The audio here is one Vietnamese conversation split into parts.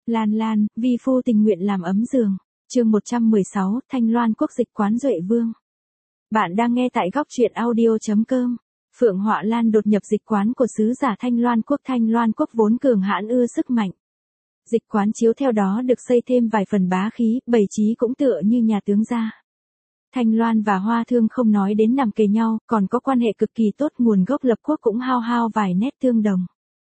Lan Lan, vi phu tình nguyện làm ấm giường. Chương 116, Thanh Loan quốc dịch quán Duệ Vương. Bạn đang nghe tại góc truyện audio.com. Phượng Họa Lan đột nhập dịch quán của sứ giả Thanh Loan quốc. Thanh Loan quốc vốn cường hãn ưa sức mạnh. Dịch quán chiếu theo đó được xây thêm vài phần bá khí, bày trí cũng tựa như nhà tướng gia. Thanh Loan và Hoa Thương không nói đến nằm kề nhau, còn có quan hệ cực kỳ tốt, nguồn gốc lập quốc cũng hao vài nét tương đồng.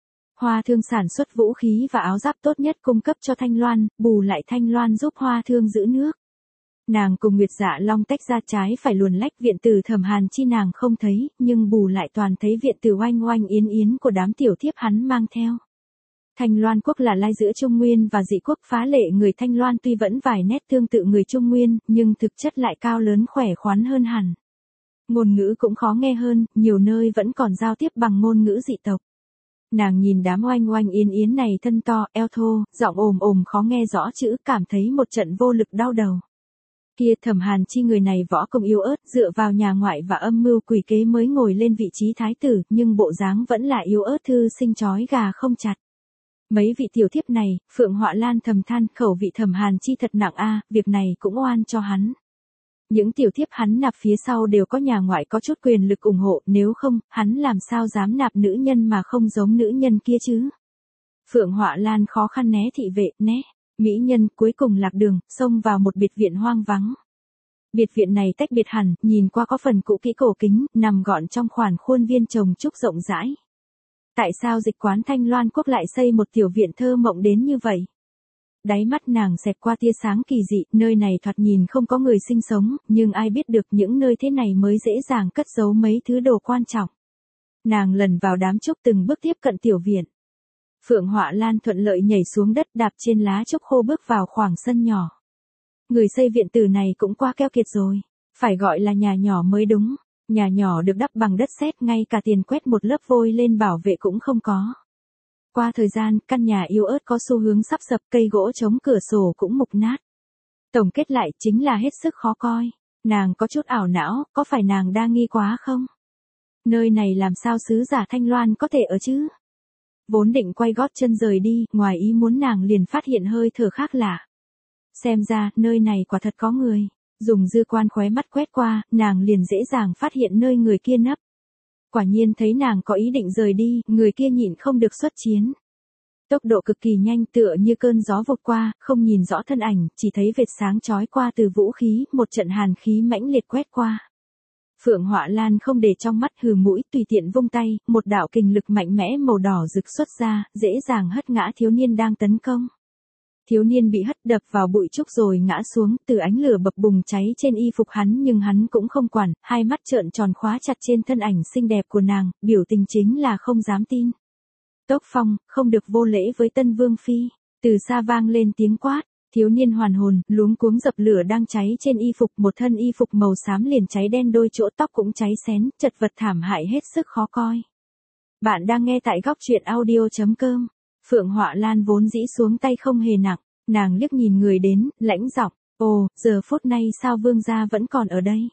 Hoa Thương sản xuất vũ khí và áo giáp tốt nhất cung cấp cho Thanh Loan, bù lại Thanh Loan giúp Hoa Thương giữ nước. Nàng cùng Nguyệt Dạ Long tách ra trái phải luồn lách, viện tử Thẩm Hàn Chi nàng không thấy, nhưng bù lại toàn thấy viện tử Oanh Oanh Yến Yến của đám tiểu thiếp hắn mang theo. Thanh Loan quốc là lai giữa Trung Nguyên và dị quốc phá lệ, người Thanh Loan tuy vẫn vài nét tương tự người Trung Nguyên, nhưng thực chất lại cao lớn khỏe khoắn hơn hẳn. Ngôn ngữ cũng khó nghe hơn, nhiều nơi vẫn còn giao tiếp bằng ngôn ngữ dị tộc. Nàng nhìn đám Oanh Oanh Yến Yến này thân to, eo thô, giọng ồm khó nghe rõ chữ, cảm thấy một trận vô lực đau đầu. Kia Thẩm Hàn Chi người này võ công yếu ớt, dựa vào nhà ngoại và âm mưu quỷ kế mới ngồi lên vị trí thái tử, nhưng bộ dáng vẫn là yếu ớt thư sinh chói gà không chặt. Mấy vị tiểu thiếp này, Phượng Họa Lan thầm than, khẩu vị Thẩm Hàn Chi thật nặng a, việc này cũng oan cho hắn. Những tiểu thiếp hắn nạp phía sau đều có nhà ngoại có chút quyền lực ủng hộ, nếu không, hắn làm sao dám nạp nữ nhân mà không giống nữ nhân kia chứ. Phượng Họa Lan khó khăn né thị vệ, né, mỹ nhân, cuối cùng lạc đường, xông vào một biệt viện hoang vắng. Biệt viện này tách biệt hẳn, nhìn qua có phần cũ kỹ cổ kính, nằm gọn trong khoản khuôn viên trồng trúc rộng rãi. Tại sao dịch quán Thanh Loan quốc lại xây một tiểu viện thơ mộng đến như vậy? Đáy mắt nàng xẹt qua tia sáng kỳ dị, nơi này thoạt nhìn không có người sinh sống, nhưng ai biết được những nơi thế này mới dễ dàng cất giấu mấy thứ đồ quan trọng. Nàng lần vào đám trúc từng bước tiếp cận tiểu viện. Phượng Họa Lan thuận lợi nhảy xuống đất, đạp trên lá trúc khô bước vào khoảng sân nhỏ. Người xây viện tử này cũng quá keo kiệt rồi, phải gọi là nhà nhỏ mới đúng. Nhà nhỏ được đắp bằng đất sét, ngay cả tiền quét một lớp vôi lên bảo vệ cũng không có. Qua thời gian, căn nhà yếu ớt có xu hướng sắp sập, cây gỗ chống cửa sổ cũng mục nát. Tổng kết lại chính là hết sức khó coi. Nàng có chút ảo não, có phải nàng đa nghi quá không? Nơi này làm sao sứ giả Thanh Loan có thể ở chứ? Vốn định quay gót chân rời đi, ngoài ý muốn nàng liền phát hiện hơi thở khác lạ. Xem ra, nơi này quả thật có người. Dùng dư quan khóe mắt quét qua, nàng liền dễ dàng phát hiện nơi người kia nấp. Quả nhiên thấy nàng có ý định rời đi, người kia nhịn không được xuất chiến. Tốc độ cực kỳ nhanh, tựa như cơn gió vụt qua, không nhìn rõ thân ảnh, chỉ thấy vệt sáng chói qua từ vũ khí, một trận hàn khí mãnh liệt quét qua. Phượng Họa Lan không để trong mắt, hừ mũi, tùy tiện vung tay, một đạo kình lực mạnh mẽ màu đỏ rực xuất ra, dễ dàng hất ngã thiếu niên đang tấn công. Thiếu niên bị hất đập vào bụi trúc rồi ngã xuống, từ ánh lửa bập bùng cháy trên y phục hắn, nhưng hắn cũng không quản, hai mắt trợn tròn khóa chặt trên thân ảnh xinh đẹp của nàng, biểu tình chính là không dám tin. Tốc Phong, không được vô lễ với Tân Vương phi. Từ xa vang lên tiếng quát, thiếu niên hoàn hồn, luống cuống dập lửa đang cháy trên y phục, một thân y phục màu xám liền cháy đen, đôi chỗ tóc cũng cháy xén, chật vật thảm hại hết sức khó coi. Bạn đang nghe tại góc truyện audio.com. Phượng Họa Lan vốn dĩ xuống tay không hề nặng, nàng liếc nhìn người đến, lãnh giọng, ồ, giờ phút này sao vương gia vẫn còn ở đây?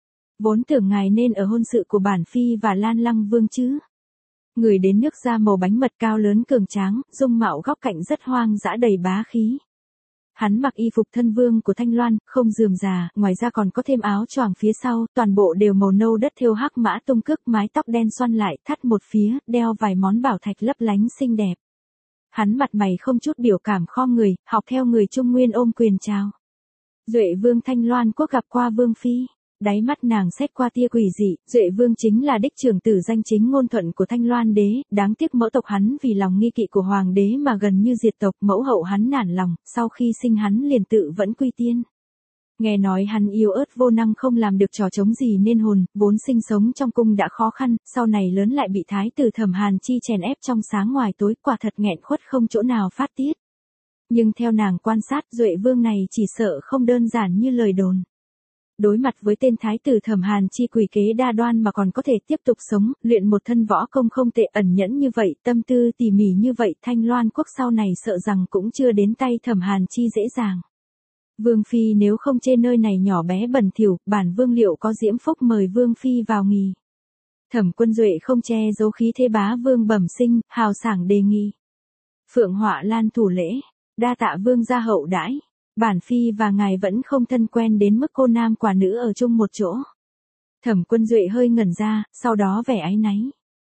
Vốn tưởng ngài nên ở hôn sự của bản phi và Lan Lăng vương chứ. Người đến nước da màu bánh mật, cao lớn cường tráng, dung mạo góc cạnh rất hoang dã đầy bá khí. Hắn mặc y phục thân vương của Thanh Loan, không rườm rà, ngoài ra còn có thêm áo choàng phía sau, toàn bộ đều màu nâu đất thêu hắc mã tung cước, mái tóc đen xoăn lại, thắt một phía, đeo vài món bảo thạch lấp lánh xinh đẹp. Hắn mặt mày không chút biểu cảm, khom người, học theo người Trung Nguyên ôm quyền chào. Duệ Vương Thanh Loan quốc gặp qua Vương phi. Đáy mắt nàng xét qua tia quỷ dị, Duệ Vương chính là đích trưởng tử danh chính ngôn thuận của Thanh Loan đế, đáng tiếc mẫu tộc hắn vì lòng nghi kỵ của hoàng đế mà gần như diệt tộc, mẫu hậu hắn nản lòng, sau khi sinh hắn liền tự vẫn quy tiên. Nghe nói hắn yếu ớt vô năng, không làm được trò trống gì nên hồn, vốn sinh sống trong cung đã khó khăn, sau này lớn lại bị thái tử Thẩm Hàn Chi chèn ép trong sáng ngoài tối, quả thật nghẹn khuất không chỗ nào phát tiết. Nhưng theo nàng quan sát, Duệ Vương này chỉ sợ không đơn giản như lời đồn. Đối mặt với tên thái tử Thẩm Hàn Chi quỷ kế đa đoan mà còn có thể tiếp tục sống, luyện một thân võ công không tệ, ẩn nhẫn như vậy, tâm tư tỉ mỉ như vậy, Thanh Loan quốc sau này sợ rằng cũng chưa đến tay Thẩm Hàn Chi dễ dàng. Vương phi nếu không chê nơi này nhỏ bé bẩn thỉu, bản vương liệu có diễm phúc mời vương phi vào nghỉ. Thẩm Quân Duệ không che giấu khí thế bá vương bẩm sinh, hào sảng đề nghị. Phượng Họa Lan thủ lễ, Đa tạ vương gia hậu đãi. Bản phi và ngài vẫn không thân quen đến mức cô nam quả nữ ở chung một chỗ. Thẩm Quân Duệ hơi ngẩn ra, sau đó vẻ áy náy.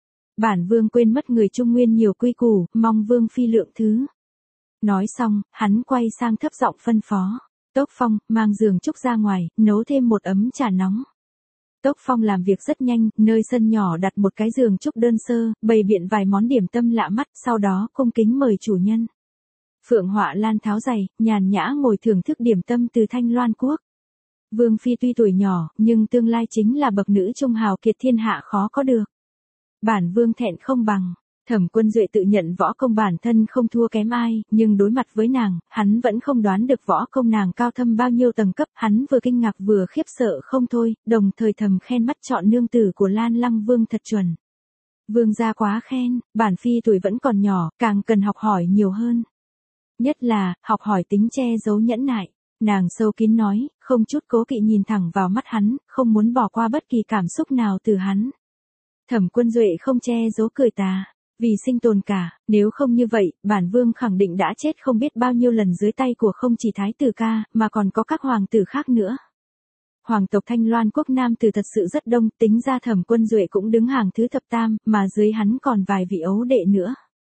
Bản vương quên mất người Trung Nguyên nhiều quy củ, mong vương phi lượng thứ. Nói xong, hắn quay sang thấp giọng phân phó. Tốc Phong, mang giường trúc ra ngoài, nấu thêm một ấm trà nóng. Tốc Phong làm việc rất nhanh, nơi sân nhỏ đặt một cái giường trúc đơn sơ, bày biện vài món điểm tâm lạ mắt, sau đó cung kính mời chủ nhân. Phượng Họa Lan tháo giày, nhàn nhã ngồi thưởng thức điểm tâm từ Thanh Loan Quốc. Vương phi tuy tuổi nhỏ, nhưng tương lai chính là bậc nữ trung hào kiệt thiên hạ khó có được. Bản vương thẹn không bằng. Thẩm Quân Duệ tự nhận võ công bản thân không thua kém ai, nhưng đối mặt với nàng, hắn vẫn không đoán được võ công nàng cao thâm bao nhiêu tầng cấp, hắn vừa kinh ngạc vừa khiếp sợ không thôi, đồng thời thầm khen mắt chọn nương tử của Lan Lăng Vương thật chuẩn. Vương gia quá khen, bản phi tuổi vẫn còn nhỏ, càng cần học hỏi nhiều hơn. Nhất là, học hỏi tính che giấu nhẫn nại. Nàng sâu kín nói, không chút cố kỵ nhìn thẳng vào mắt hắn, không muốn bỏ qua bất kỳ cảm xúc nào từ hắn. Thẩm Quân Duệ không che giấu cười tà. Vì sinh tồn cả, nếu không như vậy, bản vương khẳng định đã chết không biết bao nhiêu lần dưới tay của không chỉ thái tử ca, mà còn có các hoàng tử khác nữa. Hoàng tộc Thanh Loan Quốc nam tử thật sự rất đông, tính ra Thẩm Quân Duệ cũng đứng hàng thứ thập tam, mà dưới hắn còn vài vị ấu đệ nữa.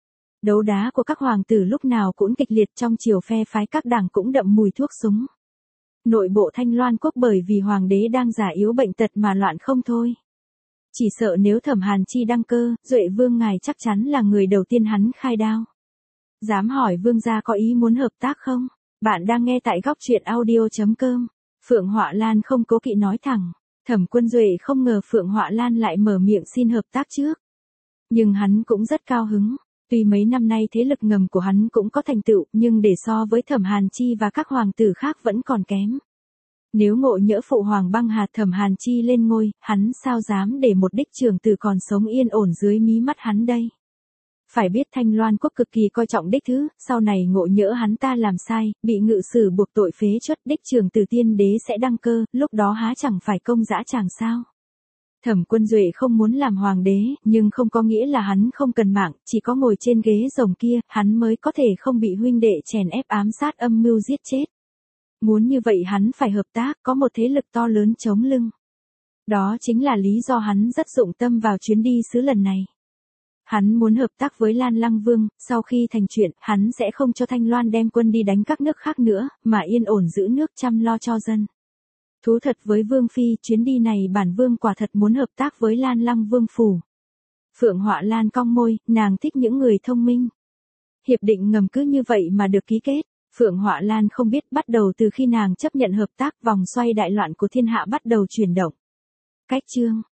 Đấu đá của các hoàng tử lúc nào cũng kịch liệt, trong chiều phe phái các đảng cũng đậm mùi thuốc súng. Nội bộ Thanh Loan Quốc bởi vì hoàng đế đang già yếu bệnh tật mà loạn không thôi. Chỉ sợ nếu Thẩm Hàn Chi đăng cơ, Duệ vương ngài chắc chắn là người đầu tiên hắn khai đao. Dám hỏi vương gia có ý muốn hợp tác không? Bạn đang nghe tại góc truyện audio.com. Phượng Họa Lan không cố kỵ nói thẳng. Thẩm Quân Duệ không ngờ Phượng Họa Lan lại mở miệng xin hợp tác trước. Nhưng hắn cũng rất cao hứng. Tuy mấy năm nay thế lực ngầm của hắn cũng có thành tựu, nhưng để so với Thẩm Hàn Chi và các hoàng tử khác vẫn còn kém. Nếu ngộ nhỡ phụ hoàng băng hà Thẩm Hàn Chi lên ngôi, hắn sao dám để một đích trưởng tử còn sống yên ổn dưới mí mắt hắn đây. Phải biết Thanh Loan Quốc cực kỳ coi trọng đích thứ, sau này ngộ nhỡ hắn ta làm sai, bị ngự sử buộc tội phế truất, đích trưởng tử tiên đế sẽ đăng cơ, lúc đó há chẳng phải công dã tràng sao. Thẩm Quân Duệ không muốn làm hoàng đế, nhưng không có nghĩa là hắn không cần mạng, chỉ có ngồi trên ghế rồng kia, hắn mới có thể không bị huynh đệ chèn ép ám sát âm mưu giết chết. Muốn như vậy hắn phải hợp tác, có một thế lực to lớn chống lưng. Đó chính là lý do hắn rất dụng tâm vào chuyến đi xứ lần này. Hắn muốn hợp tác với Lan Lăng Vương, sau khi thành chuyện, hắn sẽ không cho Thanh Loan đem quân đi đánh các nước khác nữa, mà yên ổn giữ nước chăm lo cho dân. Thú thật với Vương Phi, chuyến đi này bản Vương quả thật muốn hợp tác với Lan Lăng Vương phủ. Phượng Họa Lan cong môi, nàng thích những người thông minh. Hiệp định ngầm cứ như vậy mà được ký kết. Phượng Họa Lan không biết bắt đầu từ khi nàng chấp nhận hợp tác, vòng xoay đại loạn của thiên hạ bắt đầu chuyển động. Cách chương